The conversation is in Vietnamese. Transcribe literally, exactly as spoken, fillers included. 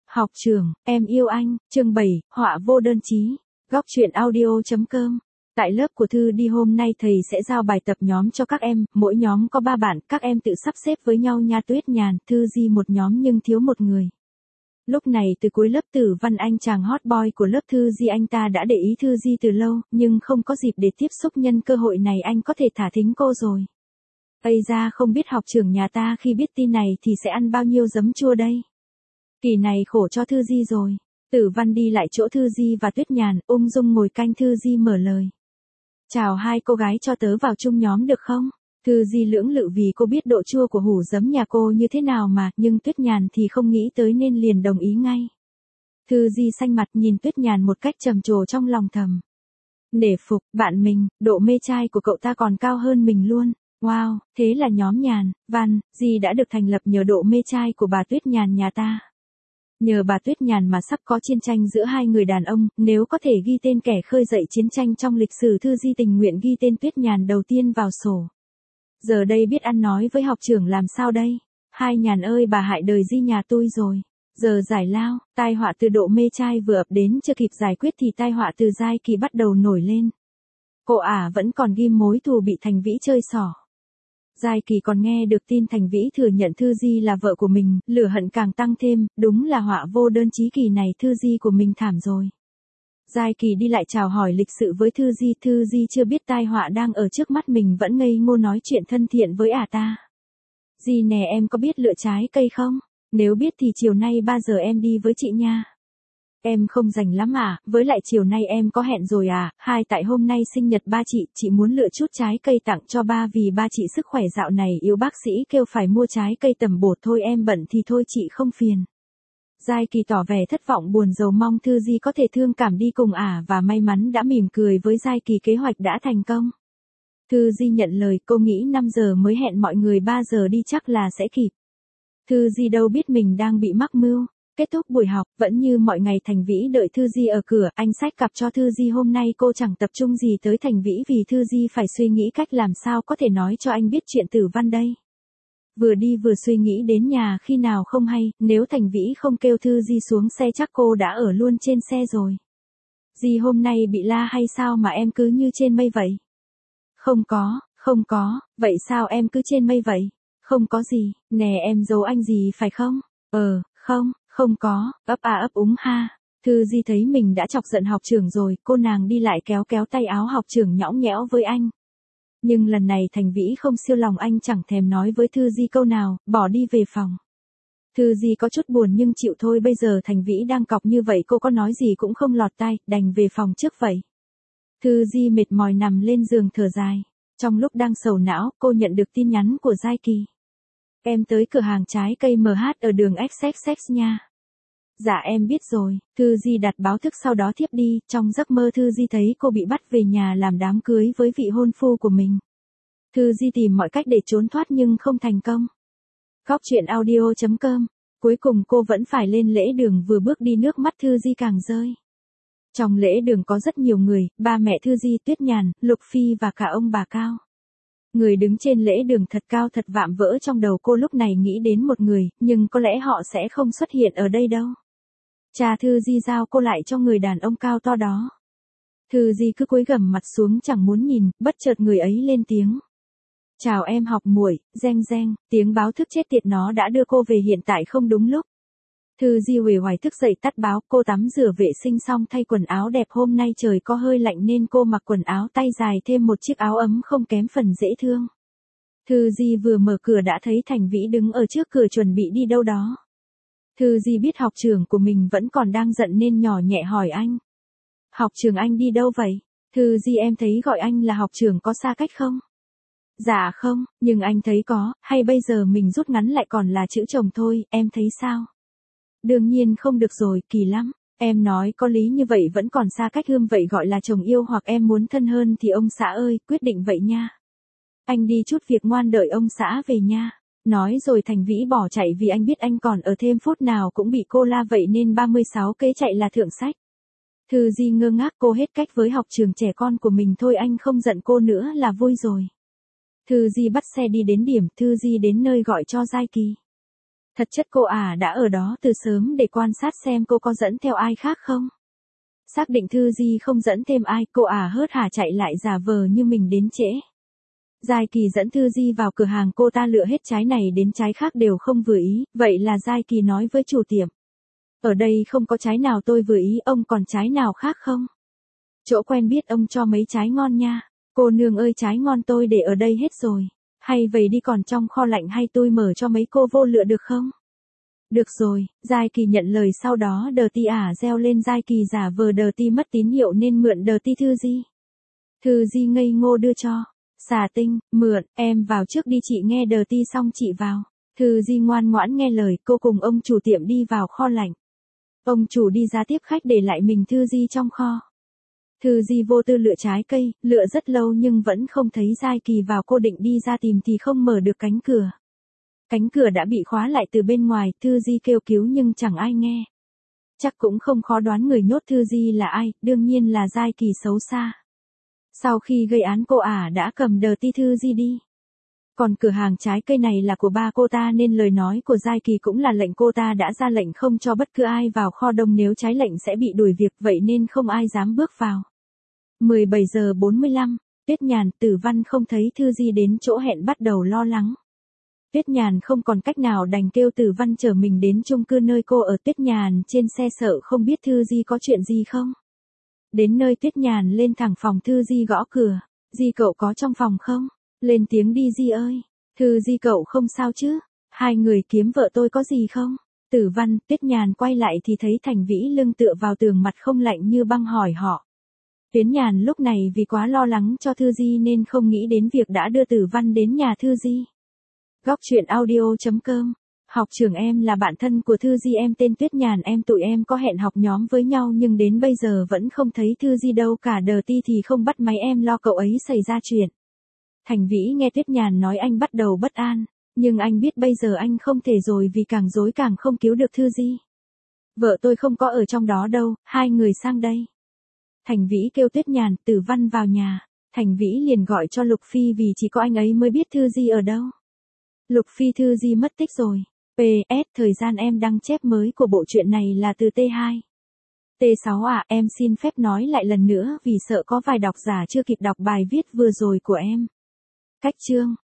Học trưởng, em yêu anh, chương bảy, họa vô đơn chí. Góc truyện audio.com. Tại lớp của Thư đi hôm nay thầy sẽ giao bài tập nhóm cho các em, mỗi nhóm có ba bạn, các em tự sắp xếp với nhau nha. Tuyết Nhàn, Thư Di một nhóm nhưng thiếu một người. Lúc này từ cuối lớp Tử Văn, anh chàng hot boy của lớp Thư Di, anh ta đã để ý Thư Di từ lâu, nhưng không có dịp để tiếp xúc, nhân cơ hội này anh có thể thả thính cô rồi. Ây ra, không biết học trưởng nhà ta khi biết tin này thì sẽ ăn bao nhiêu giấm chua đây. Kỳ này khổ cho Thư Di rồi. Tử Văn đi lại chỗ Thư Di và Tuyết Nhàn, ung dung ngồi canh. Thư Di mở lời. Chào hai cô gái, cho tớ vào chung nhóm được không? Thư Di lưỡng lự vì cô biết độ chua của hủ giấm nhà cô như thế nào mà, nhưng Tuyết Nhàn thì không nghĩ tới nên liền đồng ý ngay. Thư Di xanh mặt nhìn Tuyết Nhàn một cách trầm trồ, trong lòng thầm nể phục, bạn mình, độ mê trai của cậu ta còn cao hơn mình luôn. Wow, thế là nhóm Nhàn, Văn, Di đã được thành lập nhờ độ mê trai của bà Tuyết Nhàn nhà ta. Nhờ bà Tuyết Nhàn mà sắp có chiến tranh giữa hai người đàn ông, nếu có thể ghi tên kẻ khơi dậy chiến tranh trong lịch sử, Thư Di tình nguyện ghi tên Tuyết Nhàn đầu tiên vào sổ. Giờ đây biết ăn nói với học trưởng làm sao đây? Hai Nhàn ơi, bà hại đời Di nhà tôi rồi. Giờ giải lao, tai họa từ độ mê trai vừa ập đến, chưa kịp giải quyết thì tai họa từ Giai Kỳ bắt đầu nổi lên. Cô ả vẫn còn ghim mối thù bị Thành Vĩ chơi xỏ. Giai Kỳ còn nghe được tin Thành Vĩ thừa nhận Thư Di là vợ của mình, lửa hận càng tăng thêm, đúng là họa vô đơn chí. Kỳ này Thư Di của mình thảm rồi. Giai Kỳ đi lại chào hỏi lịch sự với Thư Di, Thư Di chưa biết tai họa đang ở trước mắt mình vẫn ngây ngô nói chuyện thân thiện với ả ta. Di nè, em có biết lựa trái cây không? Nếu biết thì chiều nay ba giờ em đi với chị nha. Em không rảnh lắm à, với lại chiều nay em có hẹn rồi à, hai tại hôm nay sinh nhật ba chị, chị muốn lựa chút trái cây tặng cho ba vì ba chị sức khỏe dạo này yếu, bác sĩ kêu phải mua trái cây tầm bột, thôi em bận thì thôi chị không phiền. Giai Kỳ tỏ vẻ thất vọng buồn rầu, mong Thư Di có thể thương cảm đi cùng ả và may mắn đã mỉm cười với Giai Kỳ, kế hoạch đã thành công. Thư Di nhận lời, cô nghĩ năm giờ mới hẹn mọi người, ba giờ đi chắc là sẽ kịp. Thư Di đâu biết mình đang bị mắc mưu. Kết thúc buổi học, vẫn như mọi ngày Thành Vĩ đợi Thư Di ở cửa, anh xách cặp cho Thư Di. Hôm nay cô chẳng tập trung gì tới Thành Vĩ vì Thư Di phải suy nghĩ cách làm sao có thể nói cho anh biết chuyện Tử Văn đây. Vừa đi vừa suy nghĩ đến nhà khi nào không hay, nếu Thành Vĩ không kêu Thư Di xuống xe chắc cô đã ở luôn trên xe rồi. Di hôm nay bị la hay sao mà em cứ như trên mây vậy? Không có, không có, vậy sao em cứ trên mây vậy? Không có gì, nè em giấu anh gì phải không? Ờ, không. Không có, ấp à ấp úng ha. Thư Di thấy mình đã chọc giận học trưởng rồi, cô nàng đi lại kéo kéo tay áo học trưởng nhõng nhẽo với anh. Nhưng lần này Thành Vĩ không siêu lòng, anh chẳng thèm nói với Thư Di câu nào, bỏ đi về phòng. Thư Di có chút buồn nhưng chịu thôi, bây giờ Thành Vĩ đang cọc như vậy cô có nói gì cũng không lọt tai, đành về phòng trước vậy. Thư Di mệt mỏi nằm lên giường thở dài. Trong lúc đang sầu não, cô nhận được tin nhắn của Giai Kỳ. Em tới cửa hàng trái cây em hát ở đường ích ích ích nha. Dạ em biết rồi, Thư Di đặt báo thức sau đó thiếp đi, trong giấc mơ Thư Di thấy cô bị bắt về nhà làm đám cưới với vị hôn phu của mình. Thư Di tìm mọi cách để trốn thoát nhưng không thành công. Góc truyện audio.com. Cuối cùng cô vẫn phải lên lễ đường, vừa bước đi nước mắt Thư Di càng rơi. Trong lễ đường có rất nhiều người, ba mẹ Thư Di, Tuyết Nhàn, Lục Phi và cả ông bà Cao. Người đứng trên lễ đường thật cao thật vạm vỡ, trong đầu cô lúc này nghĩ đến một người, nhưng có lẽ họ sẽ không xuất hiện ở đây đâu. Cha Thư Di giao cô lại cho người đàn ông cao to đó. Thư Di cứ cúi gằm mặt xuống chẳng muốn nhìn, bất chợt người ấy lên tiếng. Chào em học muội, reng reng, tiếng báo thức chết tiệt nó đã đưa cô về hiện tại không đúng lúc. Thư Di uể oải thức dậy tắt báo, cô tắm rửa vệ sinh xong thay quần áo đẹp, hôm nay trời có hơi lạnh nên cô mặc quần áo tay dài thêm một chiếc áo ấm không kém phần dễ thương. Thư Di vừa mở cửa đã thấy Thành Vĩ đứng ở trước cửa chuẩn bị đi đâu đó. Thư Di biết học trưởng của mình vẫn còn đang giận nên nhỏ nhẹ hỏi anh. Học trưởng anh đi đâu vậy? Thư Di em thấy gọi anh là học trưởng có xa cách không? Dạ không, nhưng anh thấy có, hay bây giờ mình rút ngắn lại còn là chữ chồng thôi, em thấy sao? Đương nhiên không được rồi, kỳ lắm. Em nói có lý như vậy vẫn còn xa cách ươm, vậy gọi là chồng yêu hoặc em muốn thân hơn thì ông xã ơi, quyết định vậy nha. Anh đi chút việc, ngoan đợi ông xã về nha. Nói rồi Thành Vĩ bỏ chạy vì anh biết anh còn ở thêm phút nào cũng bị cô la, vậy nên ba mươi sáu kế chạy là thượng sách. Thư Di ngơ ngác, cô hết cách với học trường trẻ con của mình, thôi anh không giận cô nữa là vui rồi. Thư Di bắt xe đi đến điểm, Thư Di đến nơi gọi cho Giai Kỳ. Thật chất cô ả đã ở đó từ sớm để quan sát xem cô có dẫn theo ai khác không. Xác định Thư Di không dẫn thêm ai, cô ả hớt hải chạy lại giả vờ như mình đến trễ. Giai Kỳ dẫn Thư Di vào cửa hàng, cô ta lựa hết trái này đến trái khác đều không vừa ý, vậy là Giai Kỳ nói với chủ tiệm. Ở đây không có trái nào tôi vừa ý, ông còn trái nào khác không? Chỗ quen biết ông cho mấy trái ngon nha. Cô nương ơi, trái ngon tôi để ở đây hết rồi. Hay vậy đi, còn trong kho lạnh hay tôi mở cho mấy cô vô lựa được không? Được rồi, Giai Kỳ nhận lời, sau đó Đờ Ti ả reo lên. Giai Kỳ giả vờ Đờ Ti mất tín hiệu nên mượn Đờ Ti Thư Di. Thư Di ngây ngô đưa cho. Xà Tinh, mượn, em vào trước đi, chị nghe Đờ Ti xong chị vào. Thư Di ngoan ngoãn nghe lời, cô cùng ông chủ tiệm đi vào kho lạnh. Ông chủ đi ra tiếp khách để lại mình Thư Di trong kho. Thư Di vô tư lựa trái cây, lựa rất lâu nhưng vẫn không thấy Giai Kỳ vào. Cô định đi ra tìm thì không mở được cánh cửa. Cánh cửa đã bị khóa lại từ bên ngoài, Thư Di kêu cứu nhưng chẳng ai nghe. Chắc cũng không khó đoán người nhốt Thư Di là ai, đương nhiên là Giai Kỳ xấu xa. Sau khi gây án, cô ả đã cầm Đờ Ti Thư Di đi. Còn cửa hàng trái cây này là của ba cô ta nên lời nói của Giai Kỳ cũng là lệnh, cô ta đã ra lệnh không cho bất cứ ai vào kho đông, nếu trái lệnh sẽ bị đuổi việc, vậy nên không ai dám bước vào. mười bảy giờ bốn mươi lăm, Tuyết Nhàn, Tử Văn không thấy Thư Di đến chỗ hẹn bắt đầu lo lắng. Tuyết Nhàn không còn cách nào đành kêu Tử Văn chở mình đến chung cư nơi cô ở. Tuyết Nhàn trên xe sợ không biết Thư Di có chuyện gì không. Đến nơi Tuyết Nhàn lên thẳng phòng Thư Di gõ cửa. Di cậu có trong phòng không? Lên tiếng đi Di ơi. Thư Di cậu không sao chứ? Hai người kiếm vợ tôi có gì không? Tử Văn, Tuyết Nhàn quay lại thì thấy Thành Vĩ lưng tựa vào tường, mặt không lạnh như băng hỏi họ. Tuyết Nhàn lúc này vì quá lo lắng cho Thư Di nên không nghĩ đến việc đã đưa Tử Văn đến nhà Thư Di. Góc truyện audio chấm com. Học trưởng em là bạn thân của Thư Di, em tên Tuyết Nhàn, em tụi em có hẹn học nhóm với nhau nhưng đến bây giờ vẫn không thấy Thư Di đâu cả. Đờ Ti thì không bắt máy, em lo cậu ấy xảy ra chuyện. Thành Vĩ nghe Tuyết Nhàn nói anh bắt đầu bất an, nhưng anh biết bây giờ anh không thể rồi, vì càng dối càng không cứu được Thư Di. Vợ tôi không có ở trong đó đâu, hai người sang đây. Thành Vĩ kêu Tuyết Nhàn, Tử Văn vào nhà. Thành Vĩ liền gọi cho Lục Phi vì chỉ có anh ấy mới biết Thư Di ở đâu. Lục Phi, Thư Di mất tích rồi. pê ét Thời gian em đăng chép mới của bộ truyện này là từ T hai. T sáu à, em xin phép nói lại lần nữa vì sợ có vài độc giả chưa kịp đọc bài viết vừa rồi của em. Cách chương